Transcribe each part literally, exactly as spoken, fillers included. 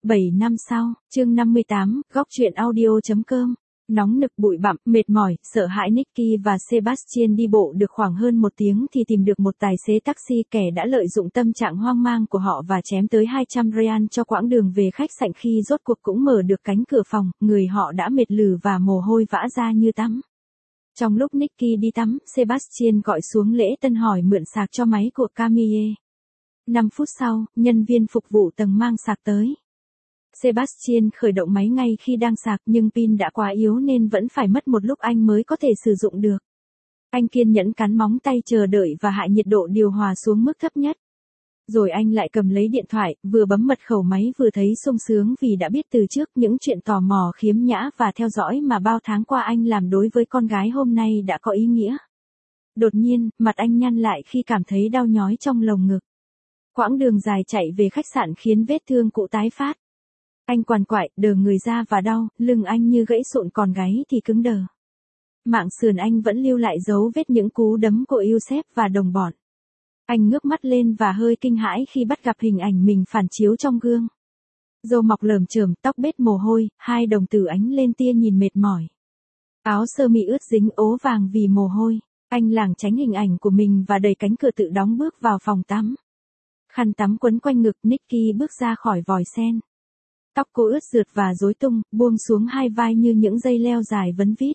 bảy năm sau, chương năm mươi tám, góc truyện audio.com. Nóng nực bụi bặm, mệt mỏi, sợ hãi Nicky và Sebastian đi bộ được khoảng hơn một tiếng thì tìm được một tài xế taxi kẻ đã lợi dụng tâm trạng hoang mang của họ và chém tới hai trăm real cho quãng đường về khách sạn khi rốt cuộc cũng mở được cánh cửa phòng, người họ đã mệt lử và mồ hôi vã ra như tắm. Trong lúc Nicky đi tắm, Sebastian gọi xuống lễ tân hỏi mượn sạc cho máy của Camille. năm phút sau, nhân viên phục vụ tầng mang sạc tới. Sebastian khởi động máy ngay khi đang sạc nhưng pin đã quá yếu nên vẫn phải mất một lúc anh mới có thể sử dụng được. Anh kiên nhẫn cắn móng tay chờ đợi và hạ nhiệt độ điều hòa xuống mức thấp nhất. Rồi anh lại cầm lấy điện thoại, vừa bấm mật khẩu máy vừa thấy sung sướng vì đã biết từ trước những chuyện tò mò khiếm nhã và theo dõi mà bao tháng qua anh làm đối với con gái hôm nay đã có ý nghĩa. Đột nhiên, mặt anh nhăn lại khi cảm thấy đau nhói trong lồng ngực. Quãng đường dài chạy về khách sạn khiến vết thương cũ tái phát. Anh quằn quại, đờ người ra và đau, lưng anh như gãy sụn còn gáy thì cứng đờ. Mạng sườn anh vẫn lưu lại dấu vết những cú đấm của Yusef và đồng bọn. Anh ngước mắt lên và hơi kinh hãi khi bắt gặp hình ảnh mình phản chiếu trong gương. Râu mọc lởm chởm, tóc bết mồ hôi, hai đồng tử ánh lên tia nhìn mệt mỏi. Áo sơ mi ướt dính ố vàng vì mồ hôi. Anh lảng tránh hình ảnh của mình và đẩy cánh cửa tự đóng bước vào phòng tắm. Khăn tắm quấn quanh ngực, Nicky bước ra khỏi vòi sen. Tóc cô ướt rượt và rối tung, buông xuống hai vai như những dây leo dài vấn vít.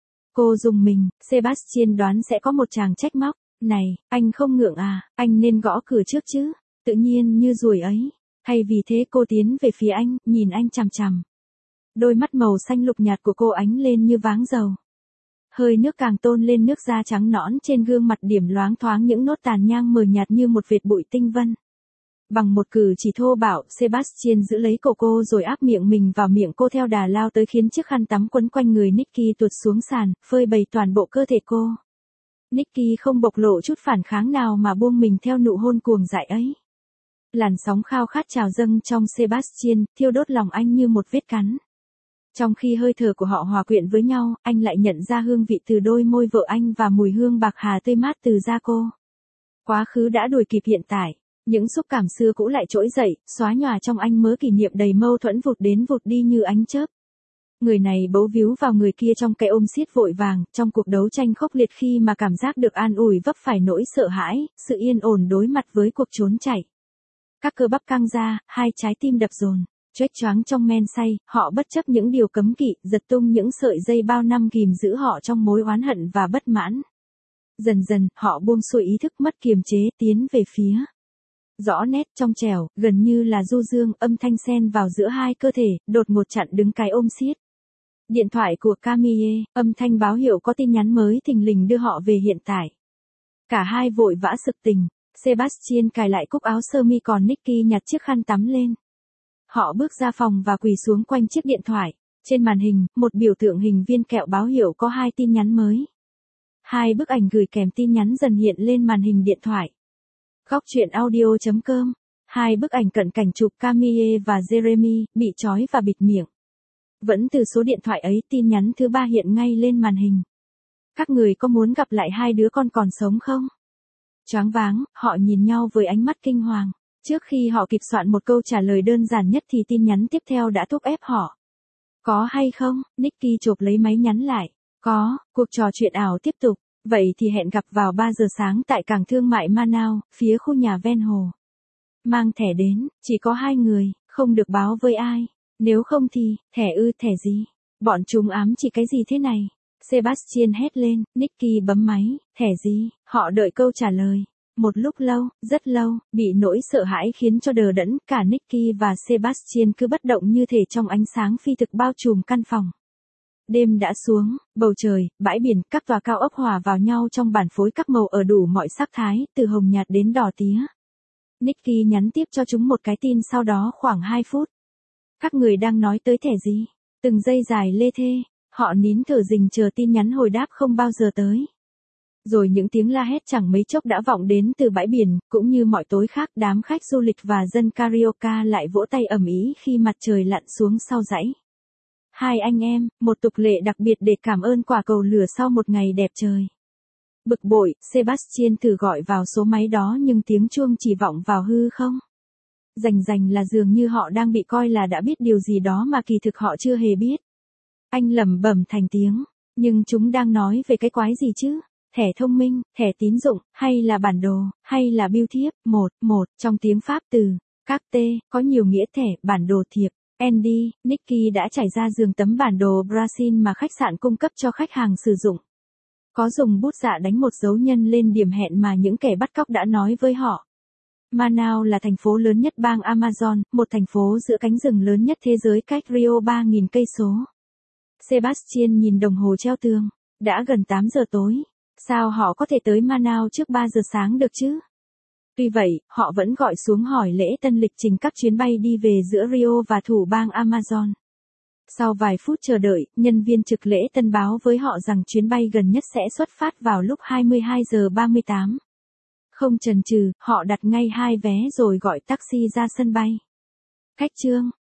Cô rùng mình, Sebastian đoán sẽ có một chàng trách móc. Này, anh không ngượng à, anh nên gõ cửa trước chứ. Tự nhiên như ruồi ấy. Hay vì thế cô tiến về phía anh, nhìn anh chằm chằm. Đôi mắt màu xanh lục nhạt của cô ánh lên như váng dầu. Hơi nước càng tôn lên nước da trắng nõn trên gương mặt, điểm loáng thoáng những nốt tàn nhang mờ nhạt như một vệt bụi tinh vân. Bằng một cử chỉ thô bạo, Sebastian giữ lấy cổ cô rồi áp miệng mình vào miệng cô theo đà lao tới khiến chiếc khăn tắm quấn quanh người Nicky tuột xuống sàn, phơi bày toàn bộ cơ thể cô. Nicky không bộc lộ chút phản kháng nào mà buông mình theo nụ hôn cuồng dại ấy. Làn sóng khao khát trào dâng trong Sebastian, thiêu đốt lòng anh như một vết cắn. Trong khi hơi thở của họ hòa quyện với nhau, anh lại nhận ra hương vị từ đôi môi vợ anh và mùi hương bạc hà tươi mát từ da cô. Quá khứ đã đuổi kịp hiện tại. Những xúc cảm xưa cũ lại trỗi dậy, xóa nhòa trong anh mớ kỷ niệm đầy mâu thuẫn vụt đến vụt đi như ánh chớp. Người này bấu víu vào người kia trong cái ôm siết vội vàng, trong cuộc đấu tranh khốc liệt khi mà cảm giác được an ủi vấp phải nỗi sợ hãi, sự yên ổn đối mặt với cuộc trốn chạy. Các cơ bắp căng ra, hai trái tim đập dồn, choáng choáng trong men say, họ bất chấp những điều cấm kỵ, giật tung những sợi dây bao năm kìm giữ họ trong mối oán hận và bất mãn. Dần dần, họ buông xuôi ý thức mất kiềm chế, tiến về phía. Rõ nét, trong trẻo, gần như là du dương, âm thanh xen vào giữa hai cơ thể, đột ngột chặn đứng cái ôm siết. Điện thoại của Camille, âm thanh báo hiệu có tin nhắn mới thình lình đưa họ về hiện tại. Cả hai vội vã sực tỉnh, Sebastian cài lại cúc áo sơ mi còn Nicky nhặt chiếc khăn tắm lên. Họ bước ra phòng và quỳ xuống quanh chiếc điện thoại. Trên màn hình, một biểu tượng hình viên kẹo báo hiệu có hai tin nhắn mới. Hai bức ảnh gửi kèm tin nhắn dần hiện lên màn hình điện thoại. Góc truyện audio.com. Hai bức ảnh cận cảnh chụp Camille và Jeremy, bị trói và bịt miệng. Vẫn từ số điện thoại ấy, tin nhắn thứ ba hiện ngay lên màn hình. Các người có muốn gặp lại hai đứa con còn sống không? Choáng váng, họ nhìn nhau với ánh mắt kinh hoàng. Trước khi họ kịp soạn một câu trả lời đơn giản nhất thì tin nhắn tiếp theo đã thúc ép họ. Có hay không? Nicky chộp lấy máy nhắn lại. Có, cuộc trò chuyện ảo tiếp tục. Vậy thì hẹn gặp vào ba giờ sáng tại cảng thương mại Manao, phía khu nhà ven hồ. Mang thẻ đến, chỉ có hai người, không được báo với ai. Nếu không thì, thẻ ư, thẻ gì? Bọn chúng ám chỉ cái gì thế này? Sebastian hét lên, Nicky bấm máy, thẻ gì? Họ đợi câu trả lời. Một lúc lâu, rất lâu, bị nỗi sợ hãi khiến cho đờ đẫn, cả Nicky và Sebastian cứ bất động như thể trong ánh sáng phi thực bao trùm căn phòng. Đêm đã xuống, bầu trời, bãi biển, các tòa cao ốc hòa vào nhau trong bản phối các màu ở đủ mọi sắc thái, từ hồng nhạt đến đỏ tía. Nicky nhắn tiếp cho chúng một cái tin sau đó khoảng hai phút. Các người đang nói tới thẻ gì? Từng giây dài lê thê, họ nín thở rình chờ tin nhắn hồi đáp không bao giờ tới. Rồi những tiếng la hét chẳng mấy chốc đã vọng đến từ bãi biển, cũng như mọi tối khác, đám khách du lịch và dân karaoke lại vỗ tay ầm ĩ khi mặt trời lặn xuống sau dãy. Hai anh em, một tục lệ đặc biệt để cảm ơn quả cầu lửa sau một ngày đẹp trời. Bực bội, Sebastian thử gọi vào số máy đó nhưng tiếng chuông chỉ vọng vào hư không. Rành rành là dường như họ đang bị coi là đã biết điều gì đó mà kỳ thực họ chưa hề biết. Anh lẩm bẩm thành tiếng, nhưng chúng đang nói về cái quái gì chứ? Thẻ thông minh, thẻ tín dụng, hay là bản đồ, hay là bưu thiếp, một, một, trong tiếng Pháp từ, các T, có nhiều nghĩa thẻ, bản đồ thiệp. Andy, Nicky đã trải ra giường tấm bản đồ Brazil mà khách sạn cung cấp cho khách hàng sử dụng. Có dùng bút dạ đánh một dấu nhân lên điểm hẹn mà những kẻ bắt cóc đã nói với họ. Manaus là thành phố lớn nhất bang Amazon, một thành phố giữa cánh rừng lớn nhất thế giới cách Rio ba nghìn cây số. Sebastian nhìn đồng hồ treo tường, đã gần tám giờ tối. Sao họ có thể tới Manaus trước ba giờ sáng được chứ? Tuy vậy, họ vẫn gọi xuống hỏi lễ tân lịch trình các chuyến bay đi về giữa Rio và thủ bang Amazon. Sau vài phút chờ đợi, nhân viên trực lễ tân báo với họ rằng chuyến bay gần nhất sẽ xuất phát vào lúc hai mươi hai giờ ba mươi tám. Không chần chừ, họ đặt ngay hai vé rồi gọi taxi ra sân bay. Cách chương